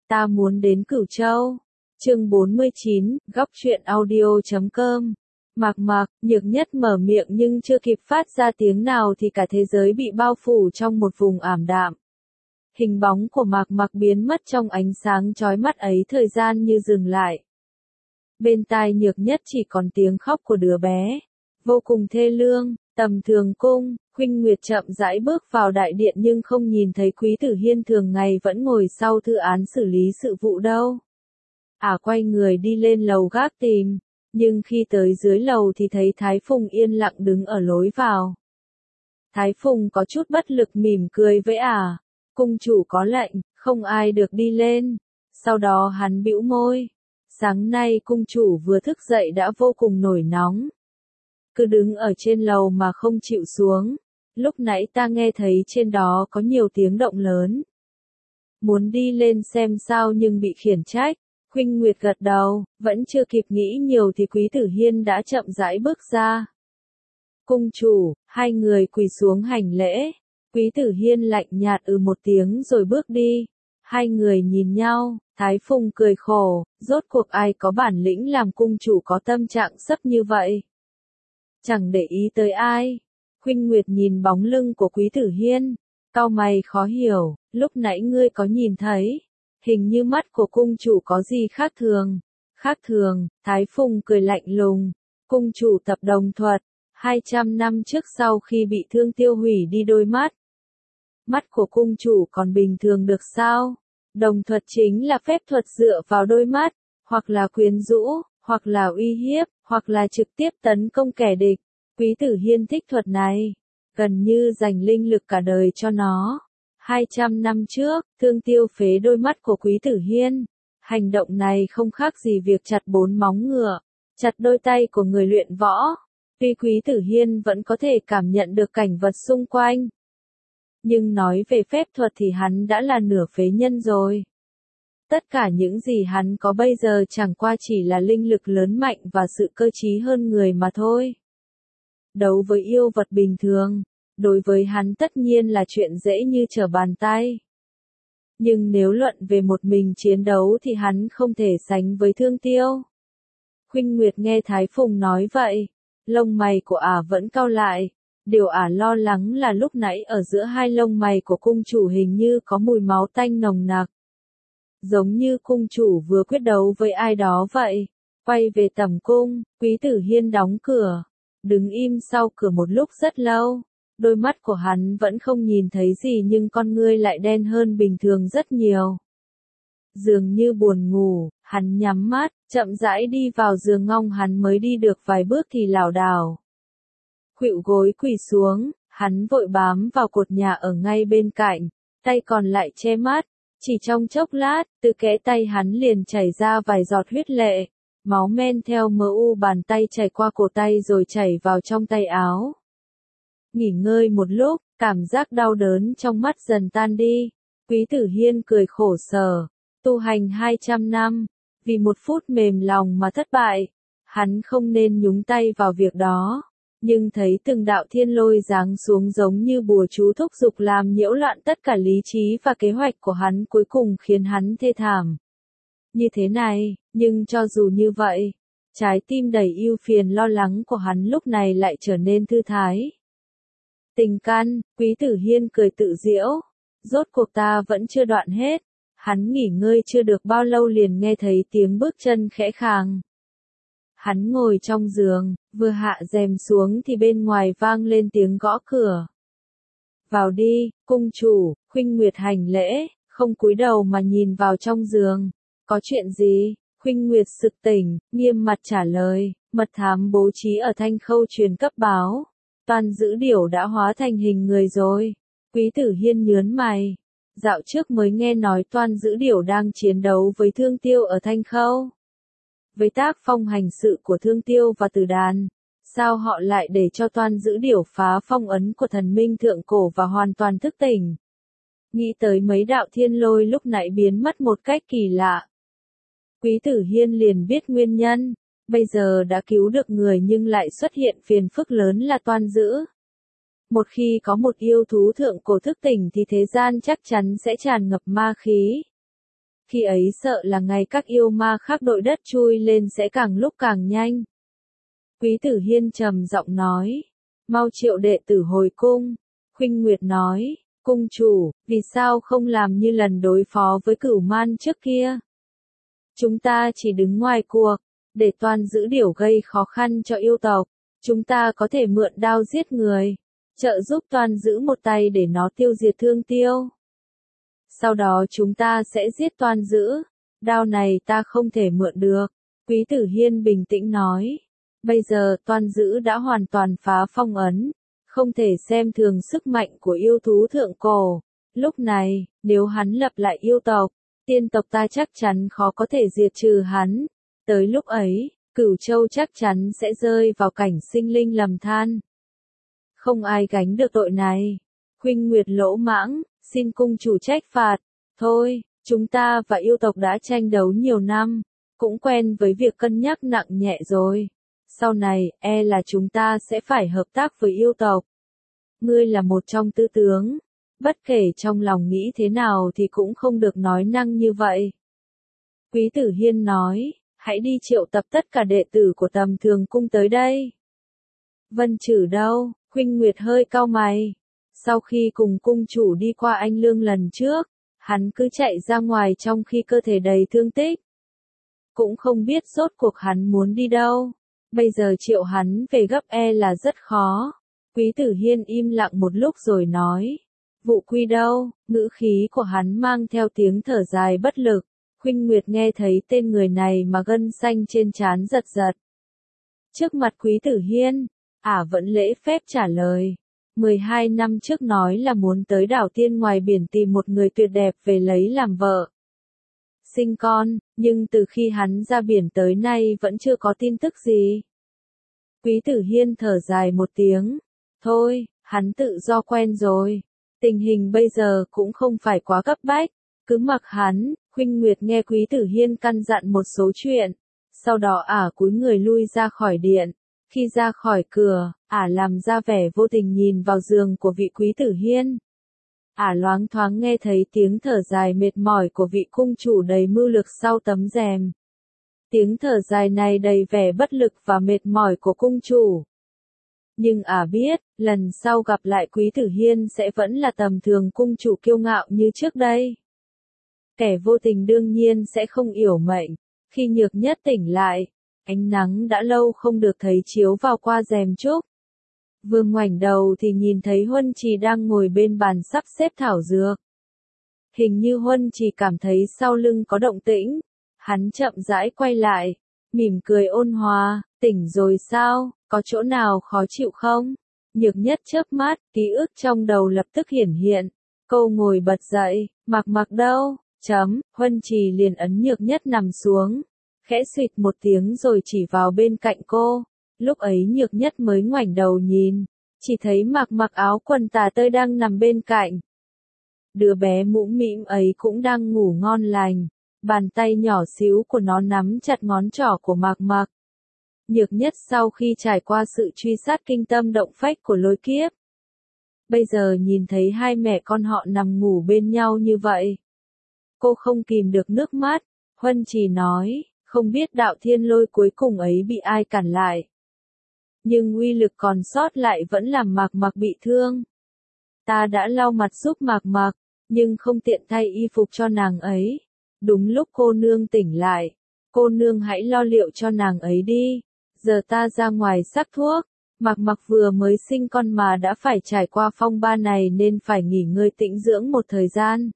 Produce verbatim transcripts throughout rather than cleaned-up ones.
Ta muốn đến Cửu Châu. Chương bốn mươi chín, góc truyện audio chấm com. Mạc Mạc, Nhược Nhất mở miệng nhưng chưa kịp phát ra tiếng nào thì cả thế giới bị bao phủ trong một vùng ảm đạm. Hình bóng của Mạc Mạc biến mất trong ánh sáng chói mắt ấy, thời gian như dừng lại. Bên tai Nhược Nhất chỉ còn tiếng khóc của đứa bé, vô cùng thê lương. Tầm Thường cung, Khuynh Nguyệt chậm rãi bước vào đại điện nhưng không nhìn thấy Quý Tử Hiên thường ngày vẫn ngồi sau thư án xử lý sự vụ đâu. Ả à, quay người đi lên lầu gác tìm, nhưng khi tới dưới lầu thì thấy Thái Phùng yên lặng đứng ở lối vào. Thái Phùng có chút bất lực mỉm cười với Ả, à. Cung chủ có lệnh, không ai được đi lên. Sau đó hắn bĩu môi. Sáng nay cung chủ vừa thức dậy đã vô cùng nổi nóng. Cứ đứng ở trên lầu mà không chịu xuống. Lúc nãy ta nghe thấy trên đó có nhiều tiếng động lớn. Muốn đi lên xem sao nhưng bị khiển trách. Khuynh Nguyệt gật đầu, vẫn chưa kịp nghĩ nhiều thì Quý Tử Hiên đã chậm rãi bước ra. Cung chủ, hai người quỳ xuống hành lễ. Quý Tử Hiên lạnh nhạt ừ một tiếng rồi bước đi. Hai người nhìn nhau, Thái Phùng cười khổ, rốt cuộc ai có bản lĩnh làm cung chủ có tâm trạng sấp như vậy. Chẳng để ý tới ai. Khuynh Nguyệt nhìn bóng lưng của Quý Tử Hiên, cau mày khó hiểu, lúc nãy ngươi có nhìn thấy, hình như mắt của cung chủ có gì khác thường. Khác thường, Thái Phùng cười lạnh lùng, cung chủ tập đồng thuật, hai trăm năm trước sau khi bị thương tiêu hủy đi đôi mắt. Mắt của cung chủ còn bình thường được sao? Đồng thuật chính là phép thuật dựa vào đôi mắt, hoặc là quyến rũ, hoặc là uy hiếp, hoặc là trực tiếp tấn công kẻ địch. Quý Tử Hiên thích thuật này, gần như dành linh lực cả đời cho nó. hai trăm năm trước, thương tiêu phế đôi mắt của Quý Tử Hiên. Hành động này không khác gì việc chặt bốn móng ngựa, chặt đôi tay của người luyện võ. Tuy Quý Tử Hiên vẫn có thể cảm nhận được cảnh vật xung quanh, nhưng nói về phép thuật thì hắn đã là nửa phế nhân rồi. Tất cả những gì hắn có bây giờ chẳng qua chỉ là linh lực lớn mạnh và sự cơ trí hơn người mà thôi. Đấu với yêu vật bình thường, đối với hắn tất nhiên là chuyện dễ như trở bàn tay. Nhưng nếu luận về một mình chiến đấu thì hắn không thể sánh với Thương Tiêu. Khuynh Nguyệt nghe Thái Phùng nói vậy, lông mày của Ả vẫn cau lại. Điều Ả lo lắng là lúc nãy ở giữa hai lông mày của cung chủ hình như có mùi máu tanh nồng nặc. Giống như cung chủ vừa quyết đấu với ai đó vậy. Quay về tầm cung, Quý Tử Hiên đóng cửa, đứng im sau cửa một lúc rất lâu. Đôi mắt của hắn vẫn không nhìn thấy gì nhưng con ngươi lại đen hơn bình thường rất nhiều. Dường như buồn ngủ, hắn nhắm mắt, chậm rãi đi vào giường ngong. Hắn mới đi được vài bước thì lảo đảo, khuỵu gối quỳ xuống, hắn vội bám vào cột nhà ở ngay bên cạnh, tay còn lại che mắt. Chỉ trong chốc lát, từ kẽ tay hắn liền chảy ra vài giọt huyết lệ, máu men theo mờ u bàn tay chảy qua cổ tay rồi chảy vào trong tay áo. Nghỉ ngơi một lúc, cảm giác đau đớn trong mắt dần tan đi. Quý Tử Hiên cười khổ sở, tu hành hai trăm năm, vì một phút mềm lòng mà thất bại, hắn không nên nhúng tay vào việc đó. Nhưng thấy từng đạo thiên lôi giáng xuống giống như bùa chú thúc giục làm nhiễu loạn tất cả lý trí và kế hoạch của hắn, cuối cùng khiến hắn thê thảm. Như thế này, nhưng cho dù như vậy, trái tim đầy ưu phiền lo lắng của hắn lúc này lại trở nên thư thái. Tình căn, Quý Tử Hiên cười tự giễu, rốt cuộc ta vẫn chưa đoạn hết. Hắn nghỉ ngơi chưa được bao lâu liền nghe thấy tiếng bước chân khẽ khàng. Hắn ngồi trong giường, vừa hạ rèm xuống thì bên ngoài vang lên tiếng gõ cửa. Vào đi, cung chủ. Khuynh Nguyệt hành lễ, không cúi đầu mà nhìn vào trong giường. Có chuyện gì? Khuynh Nguyệt sực tỉnh, nghiêm mặt trả lời, mật thám bố trí ở Thanh Khâu truyền cấp báo. Toàn Dữ Điểu đã hóa thành hình người rồi. Quý Tử Hiên nhớn mày. Dạo trước mới nghe nói Toan Dữ Điểu đang chiến đấu với Thương Tiêu ở Thanh Khâu. Với tác phong hành sự của Thương Tiêu và Tử Đàn, sao họ lại để cho Toan Dữ Điểu phá phong ấn của thần minh thượng cổ và hoàn toàn thức tỉnh? Nghĩ tới mấy đạo thiên lôi lúc nãy biến mất một cách kỳ lạ, Quý Tử Hiên liền biết nguyên nhân. Bây giờ đã cứu được người nhưng lại xuất hiện phiền phức lớn là Toan Dữ. Một khi có một yêu thú thượng cổ thức tỉnh thì thế gian chắc chắn sẽ tràn ngập ma khí. Khi ấy sợ là ngày các yêu ma khác đội đất chui lên sẽ càng lúc càng nhanh. Quý Tử Hiên trầm giọng nói, mau triệu đệ tử hồi cung. Khuynh Nguyệt nói, cung chủ, vì sao không làm như lần đối phó với Cửu Man trước kia? Chúng ta chỉ đứng ngoài cuộc, để Toan Dữ Điểu gây khó khăn cho yêu tộc. Chúng ta có thể mượn đao giết người, trợ giúp Toan Dữ một tay để nó tiêu diệt Thương Tiêu. Sau đó chúng ta sẽ giết Toan Dữ. Đao này ta không thể mượn được. Quý Tử Hiên bình tĩnh nói. Bây giờ Toan Dữ đã hoàn toàn phá phong ấn. Không thể xem thường sức mạnh của yêu thú thượng cổ. Lúc này, nếu hắn lập lại yêu tộc, tiên tộc ta chắc chắn khó có thể diệt trừ hắn. Tới lúc ấy, Cửu Châu chắc chắn sẽ rơi vào cảnh sinh linh lầm than. Không ai gánh được tội này. Khuynh Nguyệt lỗ mãng, xin cung chủ trách phạt. Thôi, chúng ta và yêu tộc đã tranh đấu nhiều năm, cũng quen với việc cân nhắc nặng nhẹ rồi. Sau này, e là chúng ta sẽ phải hợp tác với yêu tộc. Ngươi là một trong tứ tướng, bất kể trong lòng nghĩ thế nào thì cũng không được nói năng như vậy. Quý Tử Hiên nói, hãy đi triệu tập tất cả đệ tử của Tầm Thường Cung tới đây. Vân Trử đâu? Khuynh Nguyệt hơi cau mày. Sau khi cùng cung chủ đi qua Anh Lương lần trước, hắn cứ chạy ra ngoài trong khi cơ thể đầy thương tích. Cũng không biết rốt cuộc hắn muốn đi đâu. Bây giờ triệu hắn về gấp e là rất khó. Quý Tử Hiên im lặng một lúc rồi nói. Vụ Quy đâu? Ngữ khí của hắn mang theo tiếng thở dài bất lực. Khuynh Nguyệt nghe thấy tên người này mà gân xanh trên trán giật giật. Trước mặt Quý Tử Hiên, ả vẫn lễ phép trả lời. mười hai năm trước nói là muốn tới đảo Tiên ngoài biển tìm một người tuyệt đẹp về lấy làm vợ. Sinh con, nhưng từ khi hắn ra biển tới nay vẫn chưa có tin tức gì. Quý Tử Hiên thở dài một tiếng. Thôi, hắn tự do quen rồi. Tình hình bây giờ cũng không phải quá cấp bách. Cứ mặc hắn. Khuynh Nguyệt nghe Quý Tử Hiên căn dặn một số chuyện. Sau đó ả cúi người lui ra khỏi điện. Khi ra khỏi cửa, ả làm ra vẻ vô tình nhìn vào giường của vị Quý Tử Hiên. Ả loáng thoáng nghe thấy tiếng thở dài mệt mỏi của vị cung chủ đầy mưu lược sau tấm rèm. Tiếng thở dài này đầy vẻ bất lực và mệt mỏi của cung chủ. Nhưng ả biết, lần sau gặp lại Quý Tử Hiên sẽ vẫn là tầm thường cung chủ kiêu ngạo như trước đây. Kẻ vô tình đương nhiên sẽ không yểu mệnh. Khi Nhược Nhất tỉnh lại, ánh nắng đã lâu không được thấy chiếu vào qua rèm trúc. Vừa ngoảnh đầu thì nhìn thấy Huân Trì đang ngồi bên bàn sắp xếp thảo dược. Hình như Huân Trì cảm thấy sau lưng có động tĩnh. Hắn chậm rãi quay lại, mỉm cười ôn hòa, tỉnh rồi sao, có chỗ nào khó chịu không? Nhược Nhất chớp mắt, ký ức trong đầu lập tức hiển hiện. Cô ngồi bật dậy, Mặc Mặc đâu? Chấm, Huân Trì liền ấn Nhược Nhất nằm xuống. Khẽ xịt một tiếng rồi chỉ vào bên cạnh cô. Lúc ấy Nhược Nhất mới ngoảnh đầu nhìn, chỉ thấy Mặc Mặc áo quần tả tơi đang nằm bên cạnh. Đứa bé mũm mĩm ấy cũng đang ngủ ngon lành, bàn tay nhỏ xíu của nó nắm chặt ngón trỏ của Mặc Mặc. Nhược Nhất sau khi trải qua sự truy sát kinh tâm động phách của lôi kiếp, bây giờ nhìn thấy hai mẹ con họ nằm ngủ bên nhau như vậy, cô không kìm được nước mắt. Huân Trì nói, không biết đạo thiên lôi cuối cùng ấy bị ai cản lại. Nhưng uy lực còn sót lại vẫn làm Mặc Mặc bị thương. Ta đã lau mặt giúp Mặc Mặc, nhưng không tiện thay y phục cho nàng ấy. Đúng lúc cô nương tỉnh lại, cô nương hãy lo liệu cho nàng ấy đi. Giờ ta ra ngoài sắc thuốc. Mặc Mặc vừa mới sinh con mà đã phải trải qua phong ba này nên phải nghỉ ngơi tĩnh dưỡng một thời gian.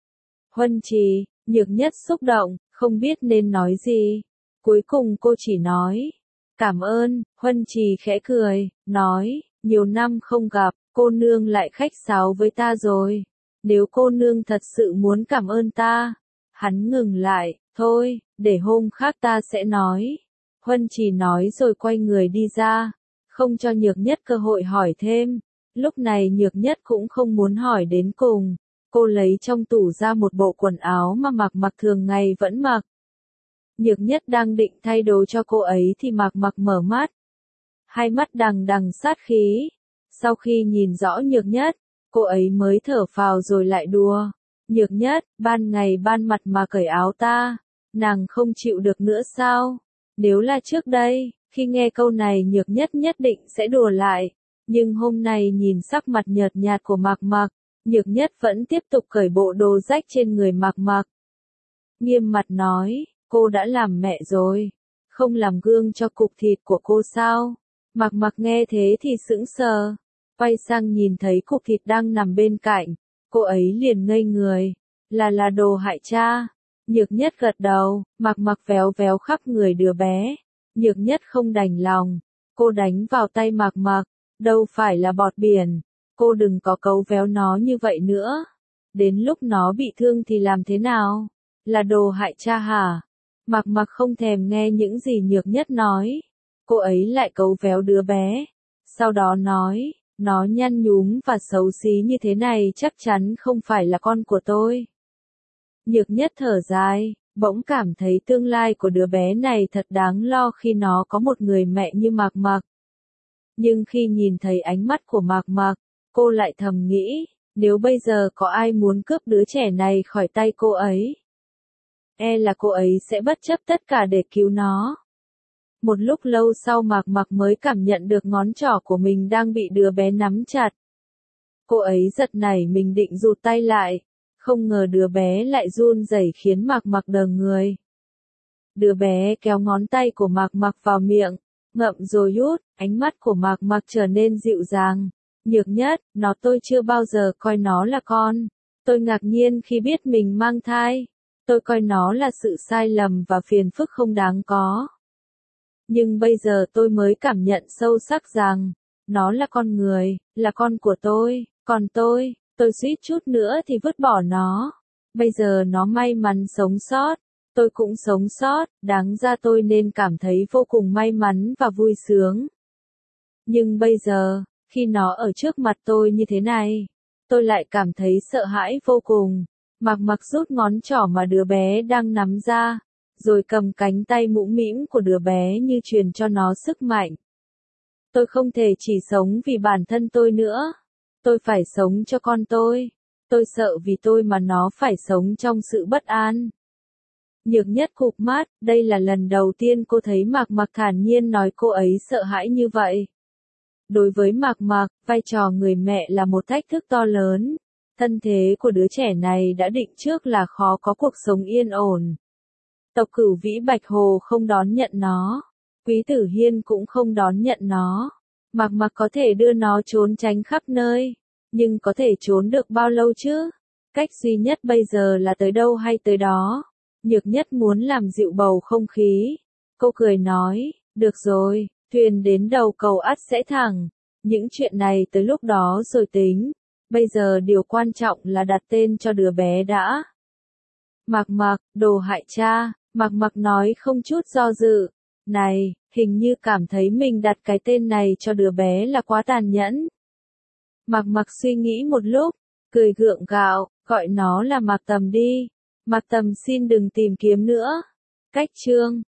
Huân Trì, Nhược Nhất xúc động, không biết nên nói gì. Cuối cùng cô chỉ nói, cảm ơn. Huân Trì khẽ cười, nói, nhiều năm không gặp, cô nương lại khách sáo với ta rồi. Nếu cô nương thật sự muốn cảm ơn ta. Hắn ngừng lại, thôi, để hôm khác ta sẽ nói. Huân Trì nói rồi quay người đi ra, không cho Nhược Nhất cơ hội hỏi thêm. Lúc này Nhược Nhất cũng không muốn hỏi đến cùng. Cô lấy trong tủ ra một bộ quần áo mà Mặc Mặc thường ngày vẫn mặc. Nhược Nhất đang định thay đồ cho cô ấy thì Mặc Mặc mở mắt. Hai mắt đằng đằng sát khí. Sau khi nhìn rõ Nhược Nhất, cô ấy mới thở phào rồi lại đùa. Nhược nhất, ban ngày ban mặt mà cởi áo ta, nàng không chịu được nữa sao? Nếu là trước đây, khi nghe câu này nhược nhất nhất định sẽ đùa lại, nhưng hôm nay nhìn sắc mặt nhợt nhạt của Mạc Mặc, nhược nhất vẫn tiếp tục cởi bộ đồ rách trên người Mạc Mặc. Nghiêm mặt nói, cô đã làm mẹ rồi, không làm gương cho cục thịt của cô sao? Mạc Mặc nghe thế thì sững sờ, quay sang nhìn thấy cục thịt đang nằm bên cạnh, cô ấy liền ngây người, là là đồ hại cha. Nhược nhất gật đầu, Mạc Mặc véo véo khắp người đứa bé, nhược nhất không đành lòng, cô đánh vào tay Mạc Mặc, đâu phải là bọt biển, cô đừng có cấu véo nó như vậy nữa, đến lúc nó bị thương thì làm thế nào, là đồ hại cha hả? Mạc Mặc không thèm nghe những gì nhược nhất nói, cô ấy lại cấu véo đứa bé, sau đó nói, nó nhăn nhúm và xấu xí như thế này chắc chắn không phải là con của tôi. Nhược nhất thở dài, bỗng cảm thấy tương lai của đứa bé này thật đáng lo khi nó có một người mẹ như Mạc Mặc. Nhưng khi nhìn thấy ánh mắt của Mạc Mặc, cô lại thầm nghĩ, nếu bây giờ có ai muốn cướp đứa trẻ này khỏi tay cô ấy, e là cô ấy sẽ bất chấp tất cả để cứu nó. Một lúc lâu sau Mạc Mặc mới cảm nhận được ngón trỏ của mình đang bị đứa bé nắm chặt. Cô ấy giật nảy mình định rụt tay lại, không ngờ đứa bé lại run rẩy khiến Mạc Mặc đờ người. Đứa bé kéo ngón tay của Mạc Mặc vào miệng, ngậm rồi hút, ánh mắt của Mạc Mặc trở nên dịu dàng. Nhược nhất, nó tôi chưa bao giờ coi nó là con. Tôi ngạc nhiên khi biết mình mang thai. Tôi coi nó là sự sai lầm và phiền phức không đáng có. Nhưng bây giờ tôi mới cảm nhận sâu sắc rằng, nó là con người, là con của tôi, còn tôi, tôi suýt chút nữa thì vứt bỏ nó. Bây giờ nó may mắn sống sót, tôi cũng sống sót, đáng ra tôi nên cảm thấy vô cùng may mắn và vui sướng. Nhưng bây giờ, khi nó ở trước mặt tôi như thế này, tôi lại cảm thấy sợ hãi vô cùng. Mạc Mặc rút ngón trỏ mà đứa bé đang nắm ra, rồi cầm cánh tay mũm mĩm của đứa bé như truyền cho nó sức mạnh. Tôi không thể chỉ sống vì bản thân tôi nữa. Tôi phải sống cho con tôi. Tôi sợ vì tôi mà nó phải sống trong sự bất an. Nhược nhất cụp mắt, đây là lần đầu tiên cô thấy Mạc Mặc thản nhiên nói cô ấy sợ hãi như vậy. Đối với Mạc Mặc, vai trò người mẹ là một thách thức to lớn. Thân thế của đứa trẻ này đã định trước là khó có cuộc sống yên ổn. Tộc Cửu Vĩ Bạch Hồ không đón nhận nó. Quý Tử Hiên cũng không đón nhận nó. Mạc Mặc có thể đưa nó trốn tránh khắp nơi. Nhưng có thể trốn được bao lâu chứ? Cách duy nhất bây giờ là tới đâu hay tới đó. Nhược nhất muốn làm dịu bầu không khí. Cô cười nói, được rồi, thuyền đến đầu cầu ắt sẽ thẳng. Những chuyện này tới lúc đó rồi tính. Bây giờ điều quan trọng là đặt tên cho đứa bé đã. Mạc Mặc, đồ hại cha, Mạc Mặc nói không chút do dự. Này, hình như cảm thấy mình đặt cái tên này cho đứa bé là quá tàn nhẫn. Mạc Mặc suy nghĩ một lúc, cười gượng gạo, gọi nó là Mạc Tầm đi. Mạc Tầm xin đừng tìm kiếm nữa. Cách chương